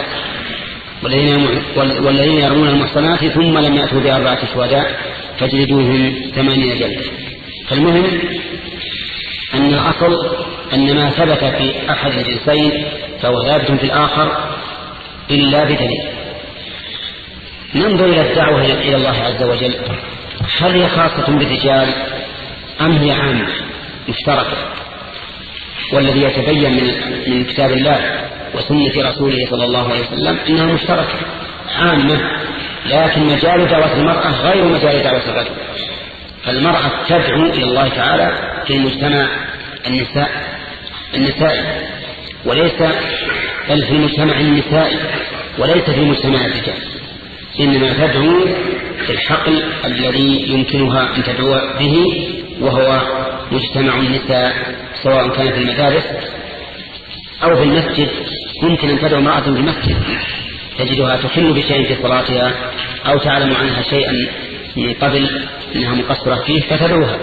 والذين يرمون المحصنات ثم لم يأتوا بأربعة شهداء فاجلدوهم ثمانين جلدة. فالمهم أن الأصل أن ما ثبت في أحد الجنسين فهو ثابت في الآخر إلا بدليل. ننظر إلى الدعوة إلى الله عز وجل، هل هي خاصة بالرجال أم هي عامة مشتركة؟ والذي يتبين من, من كتاب الله وسنة رسوله صلى الله عليه وسلم إنها مشتركة عامة، لكن مجال دعوة المرأة غير مجال دعوة الرجل. فالمرأة تدعو إلى الله تعالى في المجتمع النساء النسائي وليس بل في المجتمع النسائي وليس في مجتمع الرجال، إنما تدعو في الحقل الذي يمكنها أن تدعو به وهو مجتمع النساء سواء كان في المدارس أو في المسجد، ممكن أن تدعو امرأة في المسجد تجدها تخل بشيء في صلاتها أو تعلم عنها شيئا من قبل أنها مقصرة فيه فتدعوها.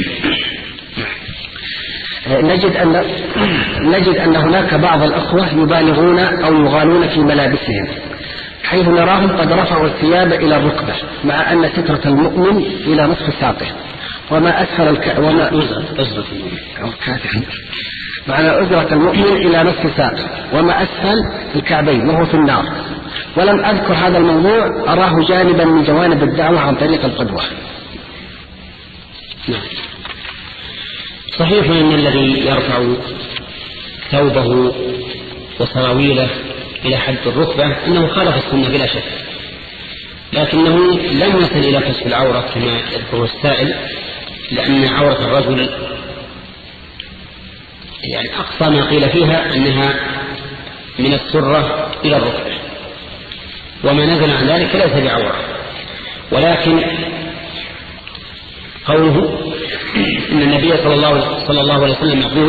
نجد أن نجد أن هناك بعض الأخوة يبالغون أو يغالون في ملابسهم، حيث نراهم قد رفعوا الثياب إلى الركبة مع أن سترة المؤمن إلى نصف ساقه، وما أسفل الك... وما أزرة معنى أزرة المؤمن إلى نصف ساقه وما أسفل الكعبين وهو في النار. ولم أذكر هذا الموضوع، أراه جانبا من جوانب الدعوة عن طريق القدوة. نعم. صحيح أن الذي يرفع ثوبه وسراويله إلى حد الركبة أنه خالف السنة بلا شك، لكنه لم يصل إلى كشف العورة كما يذكره السائل، لأن عورة الرجل يعني أقصى ما قيل فيها أنها من السرة إلى الركبة، وما نزل عن ذلك ليس بعورة. ولكن قوله إن النبي صلى الله, صلى الله عليه وسلم يقول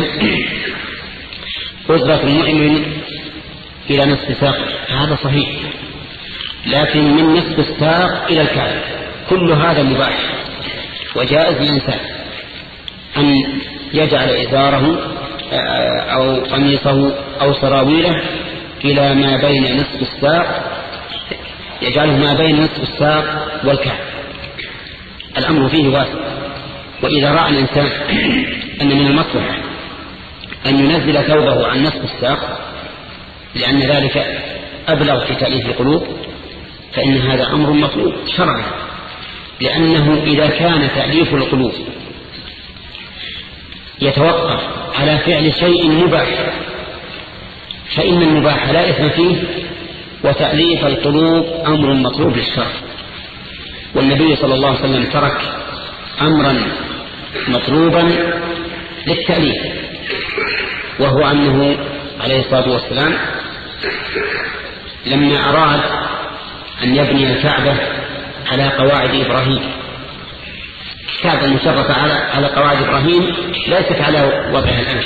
أزرة المؤمن إلى نصف ساق، هذا صحيح، لكن من نصف الساق إلى الكعب كل هذا مباح وجائز للإنسان أن يجعل إزاره أو قميصه أو سراويله إلى ما بين نصف الساق، يجعله ما بين نصف الساق والكعب، الأمر فيه واسع. وإذا رأى الإنسان أن من المصلحة أن ينزل ثوبه عن نصف الساق لأن ذلك أبلغ في تأليف القلوب، فإن هذا أمر مطلوب شرعا، لأنه إذا كان تأليف القلوب يتوقف على فعل شيء مباح فإن المباح لا إثم فيه، وتأليف القلوب أمر مطلوب للشرع. والنبي صلى الله عليه وسلم ترك أمرا مطلوبا للتأليف، وهو أنه عليه الصلاة والسلام لما أراد أن يبني الكعبة على قواعد إبراهيم، الكعبة المشرفة على على قواعد إبراهيم ليست على وضعها الآن،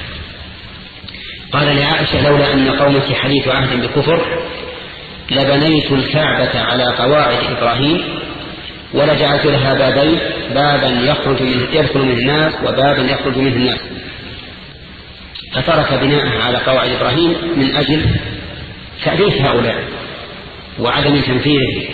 قال لعائشة لولا أن قومك حديث عهد بكفر لبنيت الكعبة على قواعد إبراهيم ولجعلت لها بابين، بابا يخرج منه يدخل منه الناس وبابا يخرج منه الناس، فترك بناءها على قواعد إبراهيم من أجل تأليف هؤلاء وعدم تنفيذه.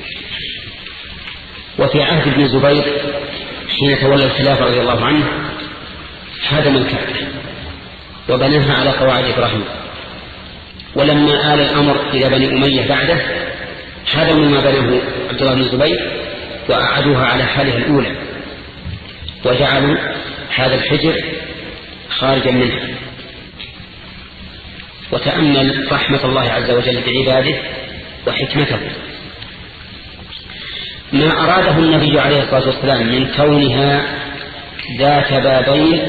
وفي عهد ابن الزبير حين تولى الخلافة رضي الله عنه هدم الكعبة وبناها على قواعد إبراهيم، ولما آل الأمر إلى بني أمية بعده هدموا ما بناه عبد الله بن الزبير وأعادوها على حالها الأولى وجعلوا هذا الحجر خارجا منها. وتأمل رحمة الله عز وجل بعباده وحكمته، ما أراده النبي عليه الصلاة والسلام من كونها ذات بابين،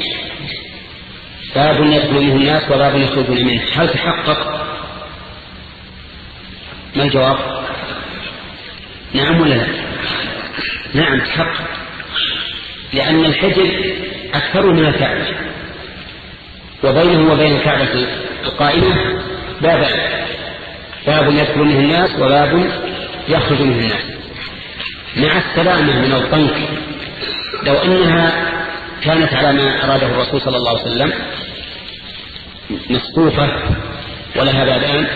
باب يدخل منه الناس وباب يخرجون منه، هل تحقق؟ ما الجواب؟ نعم ولا لا؟ نعم تحقق، لأن الحجر أكثر من الكعبة وبينه وبين الكعبة القائمة بابان، باب يدخل منه الناس وباب يخرج منه الناس، مع السلامة من الضنك. لو أنها كانت على ما أراده الرسول صلى الله عليه وسلم مسقوفة ولها بابان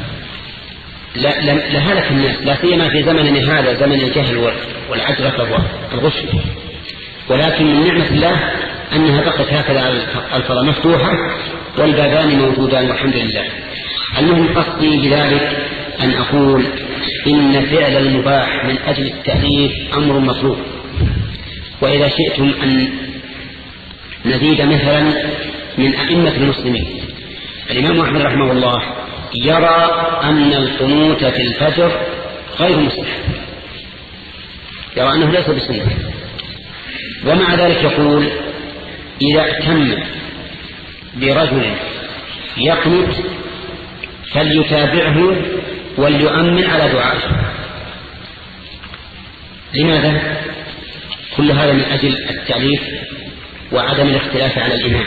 لهلك الناس، لا سيما في زمننا هذا زمن الجهل والعجرة والغش. ولكن من نعمة الله أنها بقت هكذا الفضاء مفتوحة والبابان موجودان والحمد لله. المهم قصدي بذلك أن أقول إن فعل المباح من أجل التأليف أمر مطلوب. وإذا شئتم أن نزيد مثلا من أئمة المسلمين، الإمام أحمد رحمه الله يرى أن القنوت في الفجر غير مستحب، يرى أنه ليس بسنة، ومع ذلك يقول إذا اهتم برجل يقنت فليتابعه وليؤمن على دعائه. لماذا؟ كل هذا من أجل التأليف وعدم الاختلاف على الإمام.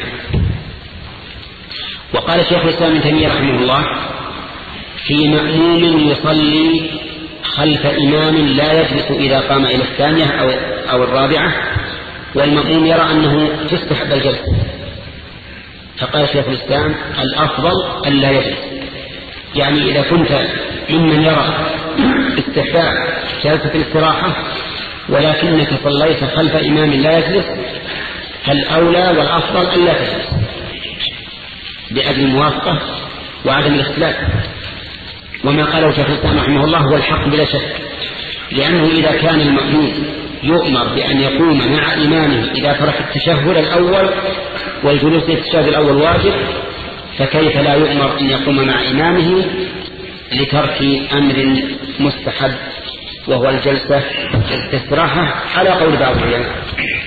وقال شيخ الإسلام ابن تيمية رحمه الله في مأموم يصلي خلف إمام لا يجلس إذا قام إلى الثانية أو, أو الرابعة، والمأموم يرى أنه تستحب الجلسة، فقال شيخ الإسلام الأفضل ألا يجلس. يعني إذا كنت ممن يرى استحباب جلسة الاستراحة ولكنك صليت خلف إمام لا يجلس، فالأولى والأفضل ألا تجلس بأجل الموافقة وعدم الاختلاف. وما قاله شيخ الإسلام رحمه الله هو الحق بلا شك، لأنه إذا كان المأموم يؤمر بأن يقوم مع إمامه إذا ترك التشهد الأول والجلوس للتشهد الأول واجب، فكيف لا يؤمر أن يقوم مع إمامه لترك أمر مستحب وهو الجلسة الاستراحة على قول بعض العلماء.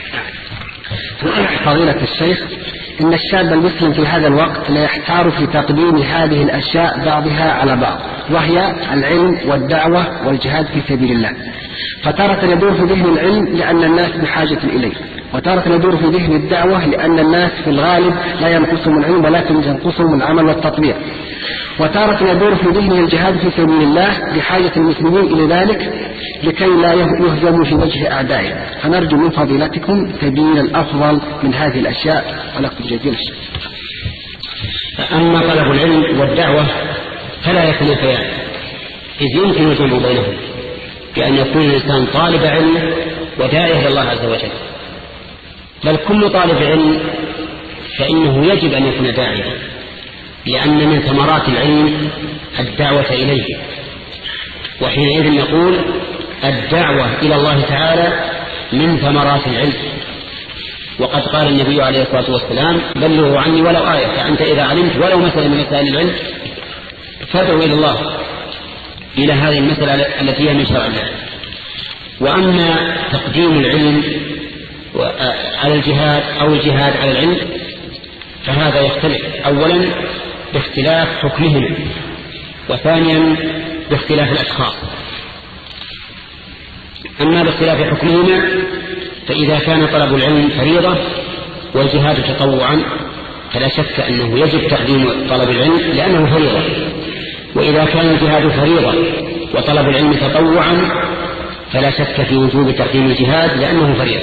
فضيلة الشيخ، إن الشاب المسلم في هذا الوقت لا يحتار في تقديم هذه الأشياء بعضها على بعض، وهي العلم والدعوة والجهاد في سبيل الله. فتارة يدور في ذهن العلم لأن الناس بحاجة إليه، وتارة يدور في ذهن الدعوة لأن الناس في الغالب لا ينقصهم العلم ولكن ينقصهم العمل والتطبيق، وتارة يدور في ذهن الجهاد في سبيل الله بحاجة المسلمين إلى ذلك لكي لا يهزموا في وجه أعدائهم. فنرجو من فضيلتكم سبيل الأفضل من هذه الأشياء، ولكم جزيل الشكر. أما طلب العلم والدعوة فلا يتنافيان، إذ يمكن الجمع بينهم بأن يكون الإنسان طالب علم وداعي إلى الله عز وجل، بل كل طالب علم فإنه يجب أن يكون داعيا، لأن من ثمرات العلم الدعوة إليه. وحينئذ نقول الدعوة إلى الله تعالى من ثمرات العلم. وقد قال النبي عليه الصلاة والسلام بلغوا عني ولو آية، فأنت إذا علمت ولو مسألة من مسائل العلم فادعوا إلى الله إلى هذه المسألة التي هي من شرع الله. وأما تقديم العلم على الجهاد أو الجهاد على العلم فهذا يختلف، أولا باختلاف حكمهما، وثانيا باختلاف الأشخاص. أما باختلاف حكمهما فإذا كان طلب العلم فريضة والجهاد تطوعا فلا شك أنه يجب تقديم طلب العلم لأنه فريضة، وإذا كان الجهاد فريضة وطلب العلم تطوعا فلا شك في وجوب تقديم الجهاد لأنه فريضة.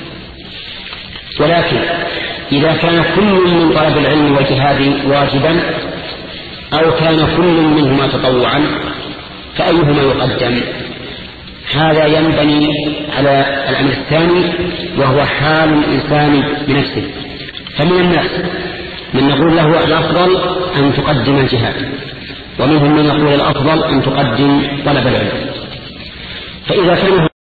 ولكن إذا كان كل من طلب العلم والجهاد واجبا أو كان كل منهما تطوعا فأيهما يقدم؟ هذا ينبني على الأمر الثاني وهو حال الإنسان بنفسه. فمن الناس من نقول له الأفضل أن تقدم الجهاد، ومنهم من يقول الأفضل أن تقدم طلب العلم. فإذا كان